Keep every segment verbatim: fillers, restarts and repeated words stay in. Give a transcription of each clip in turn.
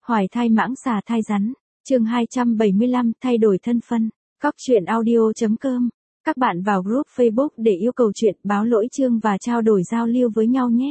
Hoài thai mãng xà thai rắn. Chương hai trăm bảy mươi lăm, thay đổi thân phân. Cóc truyện audio chấm com. Các bạn vào group Facebook để yêu cầu chuyện, báo lỗi chương và trao đổi giao lưu với nhau nhé.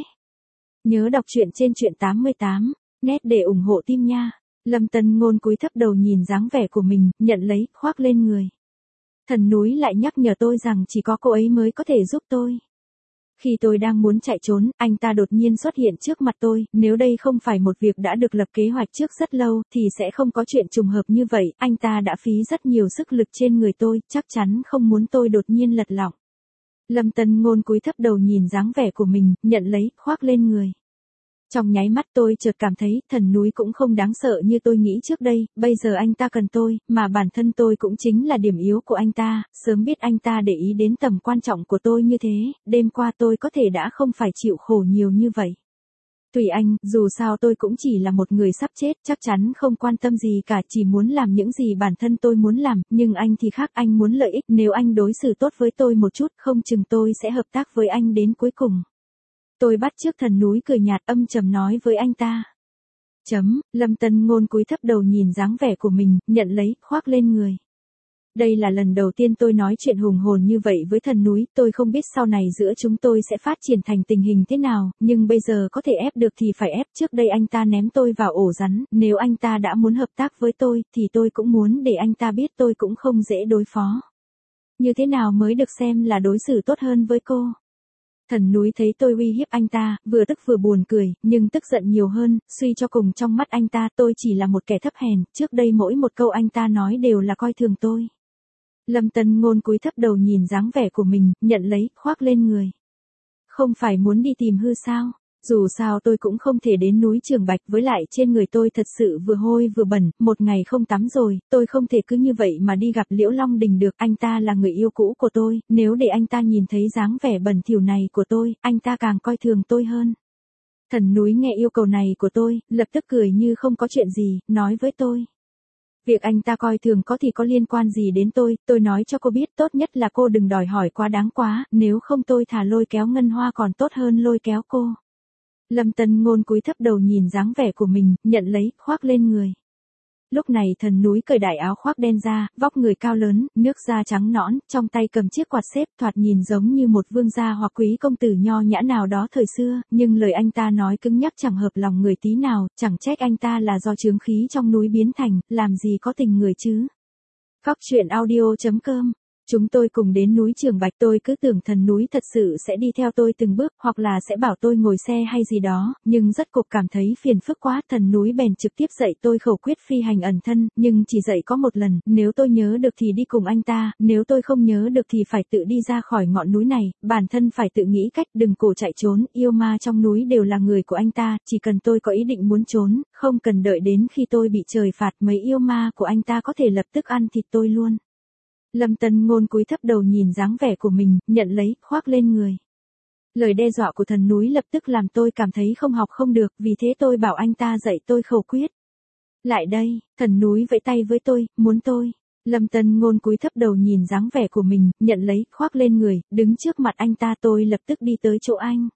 Nhớ đọc truyện trên truyện tám mươi tám, net để ủng hộ team nha. Lâm Tân Ngôn cúi thấp đầu nhìn dáng vẻ của mình, nhận lấy, khoác lên người. Thần núi lại nhắc nhở tôi rằng chỉ có cô ấy mới có thể giúp tôi. Khi tôi đang muốn chạy trốn, anh ta đột nhiên xuất hiện trước mặt tôi, nếu đây không phải một việc đã được lập kế hoạch trước rất lâu, thì sẽ không có chuyện trùng hợp như vậy, anh ta đã phí rất nhiều sức lực trên người tôi, chắc chắn không muốn tôi đột nhiên lật lọng. Lâm Tân Ngôn cúi thấp đầu nhìn dáng vẻ của mình, nhận lấy, khoác lên người. Trong nháy mắt tôi chợt cảm thấy, thần núi cũng không đáng sợ như tôi nghĩ trước đây, bây giờ anh ta cần tôi, mà bản thân tôi cũng chính là điểm yếu của anh ta, sớm biết anh ta để ý đến tầm quan trọng của tôi như thế, đêm qua tôi có thể đã không phải chịu khổ nhiều như vậy. Tùy anh, dù sao tôi cũng chỉ là một người sắp chết, chắc chắn không quan tâm gì cả, chỉ muốn làm những gì bản thân tôi muốn làm, nhưng anh thì khác, anh muốn lợi ích, nếu anh đối xử tốt với tôi một chút, không chừng tôi sẽ hợp tác với anh đến cuối cùng. Tôi bắt chước thần núi cười nhạt âm trầm nói với anh ta. Chấm, Lâm Tân Ngôn cúi thấp đầu nhìn dáng vẻ của mình, nhận lấy, khoác lên người. Đây là lần đầu tiên tôi nói chuyện hùng hồn như vậy với thần núi, tôi không biết sau này giữa chúng tôi sẽ phát triển thành tình hình thế nào, nhưng bây giờ có thể ép được thì phải ép, trước đây anh ta ném tôi vào ổ rắn, nếu anh ta đã muốn hợp tác với tôi, thì tôi cũng muốn để anh ta biết tôi cũng không dễ đối phó. Như thế nào mới được xem là đối xử tốt hơn với cô? Thần núi thấy tôi uy hiếp anh ta, vừa tức vừa buồn cười, nhưng tức giận nhiều hơn, suy cho cùng trong mắt anh ta tôi chỉ là một kẻ thấp hèn, trước đây mỗi một câu anh ta nói đều là coi thường tôi. Lâm Tân Ngôn cúi thấp đầu nhìn dáng vẻ của mình, nhận lấy, khoác lên người. Không phải muốn đi tìm hư sao? Dù sao tôi cũng không thể đến núi Trường Bạch, với lại trên người tôi thật sự vừa hôi vừa bẩn, một ngày không tắm rồi, tôi không thể cứ như vậy mà đi gặp Liễu Long Đình được, anh ta là người yêu cũ của tôi, nếu để anh ta nhìn thấy dáng vẻ bẩn thỉu này của tôi, anh ta càng coi thường tôi hơn. Thần núi nghe yêu cầu này của tôi, lập tức cười như không có chuyện gì, nói với tôi. Việc anh ta coi thường có thì có liên quan gì đến tôi, tôi nói cho cô biết tốt nhất là cô đừng đòi hỏi quá đáng quá, nếu không tôi thà lôi kéo Ngân Hoa còn tốt hơn lôi kéo cô. Lâm Tân Ngôn cúi thấp đầu nhìn dáng vẻ của mình, nhận lấy, khoác lên người. Lúc này thần núi cởi đại áo khoác đen ra, vóc người cao lớn, nước da trắng nõn, trong tay cầm chiếc quạt xếp, thoạt nhìn giống như một vương gia hoặc quý công tử nho nhã nào đó thời xưa, nhưng lời anh ta nói cứng nhắc chẳng hợp lòng người tí nào, chẳng trách anh ta là do chướng khí trong núi biến thành, làm gì có tình người chứ. Cóc truyện audio chấm com. Chúng tôi cùng đến núi Trường Bạch, tôi cứ tưởng thần núi thật sự sẽ đi theo tôi từng bước, hoặc là sẽ bảo tôi ngồi xe hay gì đó, nhưng rất cục cảm thấy phiền phức quá, thần núi bèn trực tiếp dạy tôi khẩu quyết phi hành ẩn thân, nhưng chỉ dạy có một lần, nếu tôi nhớ được thì đi cùng anh ta, nếu tôi không nhớ được thì phải tự đi ra khỏi ngọn núi này, bản thân phải tự nghĩ cách, đừng cổ chạy trốn, yêu ma trong núi đều là người của anh ta, chỉ cần tôi có ý định muốn trốn, không cần đợi đến khi tôi bị trời phạt, mấy yêu ma của anh ta có thể lập tức ăn thịt tôi luôn. Lâm Tân Ngôn cúi thấp đầu nhìn dáng vẻ của mình, nhận lấy, khoác lên người. Lời đe dọa của thần núi lập tức làm tôi cảm thấy không học không được, vì thế tôi bảo anh ta dạy tôi khẩu quyết. Lại đây, thần núi vẫy tay với tôi, muốn tôi. Lâm Tân Ngôn cúi thấp đầu nhìn dáng vẻ của mình, nhận lấy, khoác lên người, đứng trước mặt anh ta, tôi lập tức đi tới chỗ anh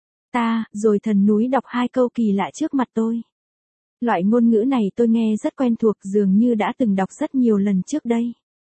ta, rồi thần núi đọc hai câu kỳ lạ trước mặt tôi. Loại ngôn ngữ này tôi nghe rất quen thuộc, dường như đã từng đọc rất nhiều lần trước đây.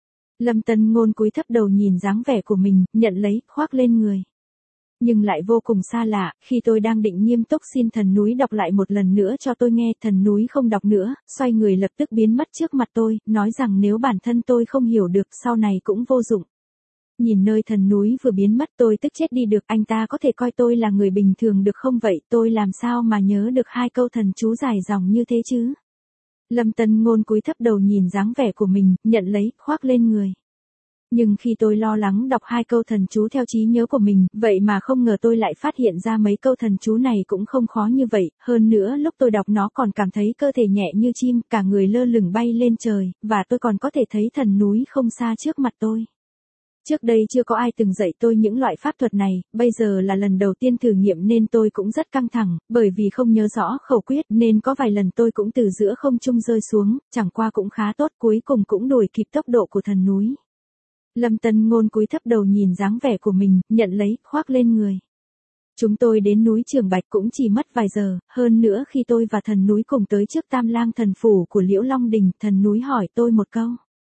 Lâm Tân Ngôn cúi thấp đầu nhìn dáng vẻ của mình, nhận lấy, khoác lên người. Nhưng lại vô cùng xa lạ, khi tôi đang định nghiêm túc xin thần núi đọc lại một lần nữa cho tôi nghe, thần núi không đọc nữa, xoay người lập tức biến mất trước mặt tôi, nói rằng nếu bản thân tôi không hiểu được, sau này cũng vô dụng. Nhìn nơi thần núi vừa biến mất tôi tức chết đi được, anh ta có thể coi tôi là người bình thường được không vậy, tôi làm sao mà nhớ được hai câu thần chú dài dòng như thế chứ. Lâm Tân Ngôn cúi thấp đầu nhìn dáng vẻ của mình, nhận lấy, khoác lên người. Nhưng khi tôi lo lắng đọc hai câu thần chú theo trí nhớ của mình, vậy mà không ngờ tôi lại phát hiện ra mấy câu thần chú này cũng không khó như vậy, hơn nữa lúc tôi đọc nó còn cảm thấy cơ thể nhẹ như chim, cả người lơ lửng bay lên trời, và tôi còn có thể thấy thần núi không xa trước mặt tôi. Trước đây chưa có ai từng dạy tôi những loại pháp thuật này, bây giờ là lần đầu tiên thử nghiệm nên tôi cũng rất căng thẳng, bởi vì không nhớ rõ khẩu quyết nên có vài lần tôi cũng từ giữa không trung rơi xuống, chẳng qua cũng khá tốt, cuối cùng cũng đuổi kịp tốc độ của thần núi. Lâm Tân Ngôn cúi thấp đầu nhìn dáng vẻ của mình, nhận lấy, khoác lên người. Chúng tôi đến núi Trường Bạch cũng chỉ mất vài giờ, hơn nữa khi tôi và thần núi cùng tới trước Tam Lang thần phủ của Liễu Long Đình, thần núi hỏi tôi một câu.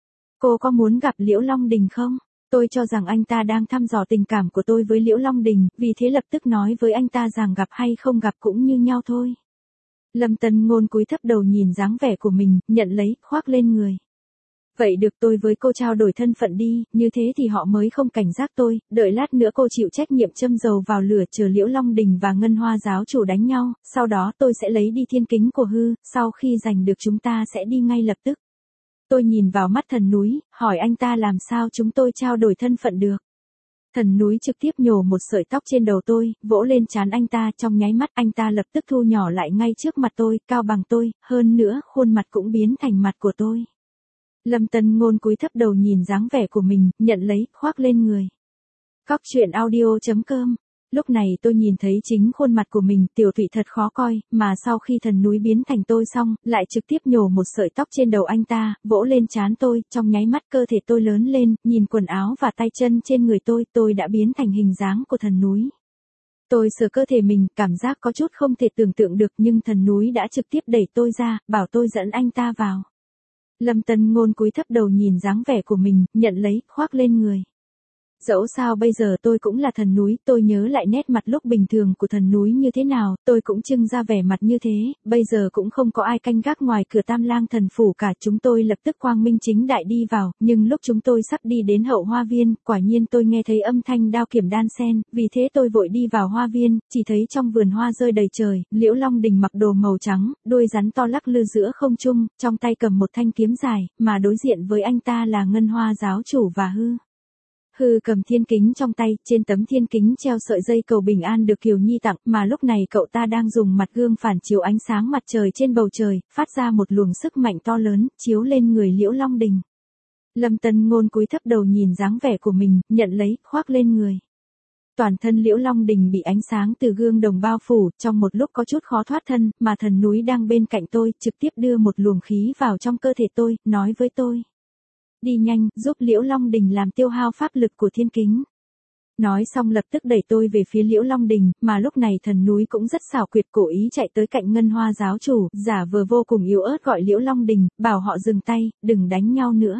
Cô có muốn gặp Liễu Long Đình không? Tôi cho rằng anh ta đang thăm dò tình cảm của tôi với Liễu Long Đình, vì thế lập tức nói với anh ta rằng gặp hay không gặp cũng như nhau thôi. Lâm Tân Ngôn cúi thấp đầu nhìn dáng vẻ của mình, nhận lấy, khoác lên người. Vậy được, tôi với cô trao đổi thân phận đi, như thế thì họ mới không cảnh giác tôi, đợi lát nữa cô chịu trách nhiệm châm dầu vào lửa chờ Liễu Long Đình và Ngân Hoa giáo chủ đánh nhau, sau đó tôi sẽ lấy đi thiên kính của Hư, sau khi giành được chúng ta sẽ đi ngay lập tức. Tôi nhìn vào mắt thần núi, hỏi anh ta làm sao chúng tôi trao đổi thân phận được. Thần núi trực tiếp nhổ một sợi tóc trên đầu tôi, vỗ lên trán anh ta, trong nháy mắt anh ta lập tức thu nhỏ lại ngay trước mặt tôi, cao bằng tôi, hơn nữa khuôn mặt cũng biến thành mặt của tôi. Lâm Tân Ngôn cúi thấp đầu nhìn dáng vẻ của mình, nhận lấy, khoác lên người. Cóc truyện audio chấm com. Lúc này tôi nhìn thấy chính khuôn mặt của mình, Tiểu Thụy thật khó coi, mà sau khi thần núi biến thành tôi xong, lại trực tiếp nhổ một sợi tóc trên đầu anh ta, vỗ lên trán tôi, trong nháy mắt cơ thể tôi lớn lên, nhìn quần áo và tay chân trên người tôi, tôi đã biến thành hình dáng của thần núi. Tôi sờ cơ thể mình, cảm giác có chút không thể tưởng tượng được, nhưng thần núi đã trực tiếp đẩy tôi ra, bảo tôi dẫn anh ta vào. Lâm Tân Ngôn cúi thấp đầu nhìn dáng vẻ của mình, nhận lấy, khoác lên người. Dẫu sao bây giờ tôi cũng là thần núi, tôi nhớ lại nét mặt lúc bình thường của thần núi như thế nào, tôi cũng trưng ra vẻ mặt như thế, bây giờ cũng không có ai canh gác ngoài cửa Tam Lang thần phủ cả, chúng tôi lập tức quang minh chính đại đi vào, nhưng lúc chúng tôi sắp đi đến hậu hoa viên, quả nhiên tôi nghe thấy âm thanh đao kiểm đan sen, vì thế tôi vội đi vào hoa viên, chỉ thấy trong vườn hoa rơi đầy trời, Liễu Long Đình mặc đồ màu trắng, đuôi rắn to lắc lư giữa không trung, trong tay cầm một thanh kiếm dài, mà đối diện với anh ta là Ngân Hoa giáo chủ và Hư. Hư cầm thiên kính trong tay, trên tấm thiên kính treo sợi dây cầu bình an được Kiều Nhi tặng, mà lúc này cậu ta đang dùng mặt gương phản chiếu ánh sáng mặt trời trên bầu trời, phát ra một luồng sức mạnh to lớn, chiếu lên người Liễu Long Đình. Lâm Tân Ngôn cúi thấp đầu nhìn dáng vẻ của mình, nhận lấy, khoác lên người. Toàn thân Liễu Long Đình bị ánh sáng từ gương đồng bao phủ, trong một lúc có chút khó thoát thân, mà thần núi đang bên cạnh tôi, trực tiếp đưa một luồng khí vào trong cơ thể tôi, nói với tôi. Đi nhanh, giúp Liễu Long Đình làm tiêu hao pháp lực của thiên kính. Nói xong lập tức đẩy tôi về phía Liễu Long Đình, mà lúc này thần núi cũng rất xảo quyệt cố ý chạy tới cạnh Ngân Hoa giáo chủ, giả vờ vô cùng yếu ớt gọi Liễu Long Đình, bảo họ dừng tay, đừng đánh nhau nữa.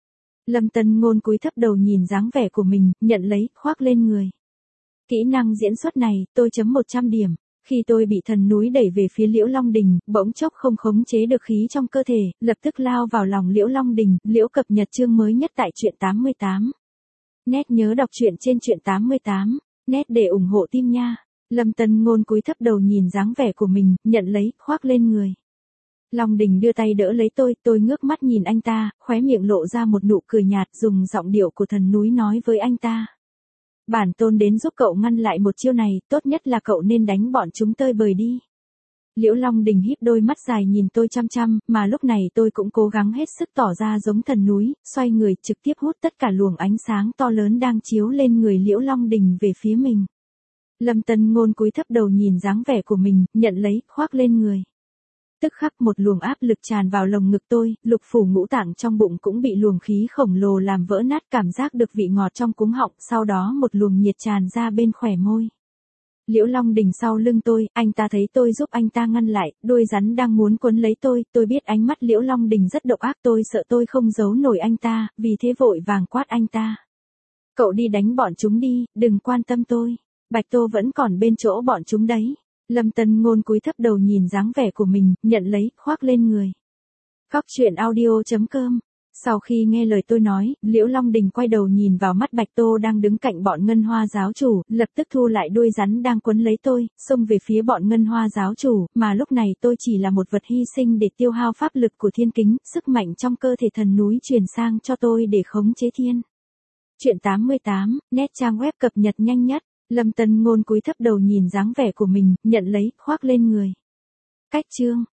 Lâm Tân Ngôn cúi thấp đầu nhìn dáng vẻ của mình, nhận lấy, khoác lên người. Kỹ năng diễn xuất này, tôi chấm một trăm điểm. Khi tôi bị thần núi đẩy về phía Liễu Long Đình, bỗng chốc không khống chế được khí trong cơ thể, lập tức lao vào lòng Liễu Long Đình, Liễu cập nhật chương mới nhất tại truyện tám mươi tám. Nét nhớ đọc truyện trên truyện tám mươi tám, nét để ủng hộ team nha. Lâm Tân Ngôn cúi thấp đầu nhìn dáng vẻ của mình, nhận lấy, khoác lên người. Long Đình đưa tay đỡ lấy tôi, tôi ngước mắt nhìn anh ta, khóe miệng lộ ra một nụ cười nhạt, dùng giọng điệu của thần núi nói với anh ta. Bản tôn đến giúp cậu ngăn lại một chiêu này, tốt nhất là cậu nên đánh bọn chúng tơi bời đi. Liễu Long Đình híp đôi mắt dài nhìn tôi chăm chăm, mà lúc này tôi cũng cố gắng hết sức tỏ ra giống thần núi, xoay người trực tiếp hút tất cả luồng ánh sáng to lớn đang chiếu lên người Liễu Long Đình về phía mình. Lâm Tân Ngôn cúi thấp đầu nhìn dáng vẻ của mình, nhận lấy, khoác lên người. Tức khắc một luồng áp lực tràn vào lồng ngực tôi, lục phủ ngũ tạng trong bụng cũng bị luồng khí khổng lồ làm vỡ nát, cảm giác được vị ngọt trong cuống họng, sau đó một luồng nhiệt tràn ra bên khóe môi. Liễu Long Đình sau lưng tôi, anh ta thấy tôi giúp anh ta ngăn lại, đuôi rắn đang muốn quấn lấy tôi, tôi biết ánh mắt Liễu Long Đình rất độc ác, tôi sợ tôi không giấu nổi anh ta, vì thế vội vàng quát anh ta. Cậu đi đánh bọn chúng đi, đừng quan tâm tôi, Bạch Tô vẫn còn bên chỗ bọn chúng đấy. Lâm Tân Ngôn cúi thấp đầu nhìn dáng vẻ của mình, nhận lấy, khoác lên người. Cóc truyện audio chấm com. Sau khi nghe lời tôi nói, Liễu Long Đình quay đầu nhìn vào mắt Bạch Tô đang đứng cạnh bọn Ngân Hoa giáo chủ, lập tức thu lại đuôi rắn đang quấn lấy tôi, xông về phía bọn Ngân Hoa giáo chủ, mà lúc này tôi chỉ là một vật hy sinh để tiêu hao pháp lực của thiên kính, sức mạnh trong cơ thể thần núi truyền sang cho tôi để khống chế thiên. Truyện tám mươi tám, nét trang web cập nhật nhanh nhất. Lâm Tân Ngôn cúi thấp đầu nhìn dáng vẻ của mình, nhận lấy, khoác lên người. Cách chương.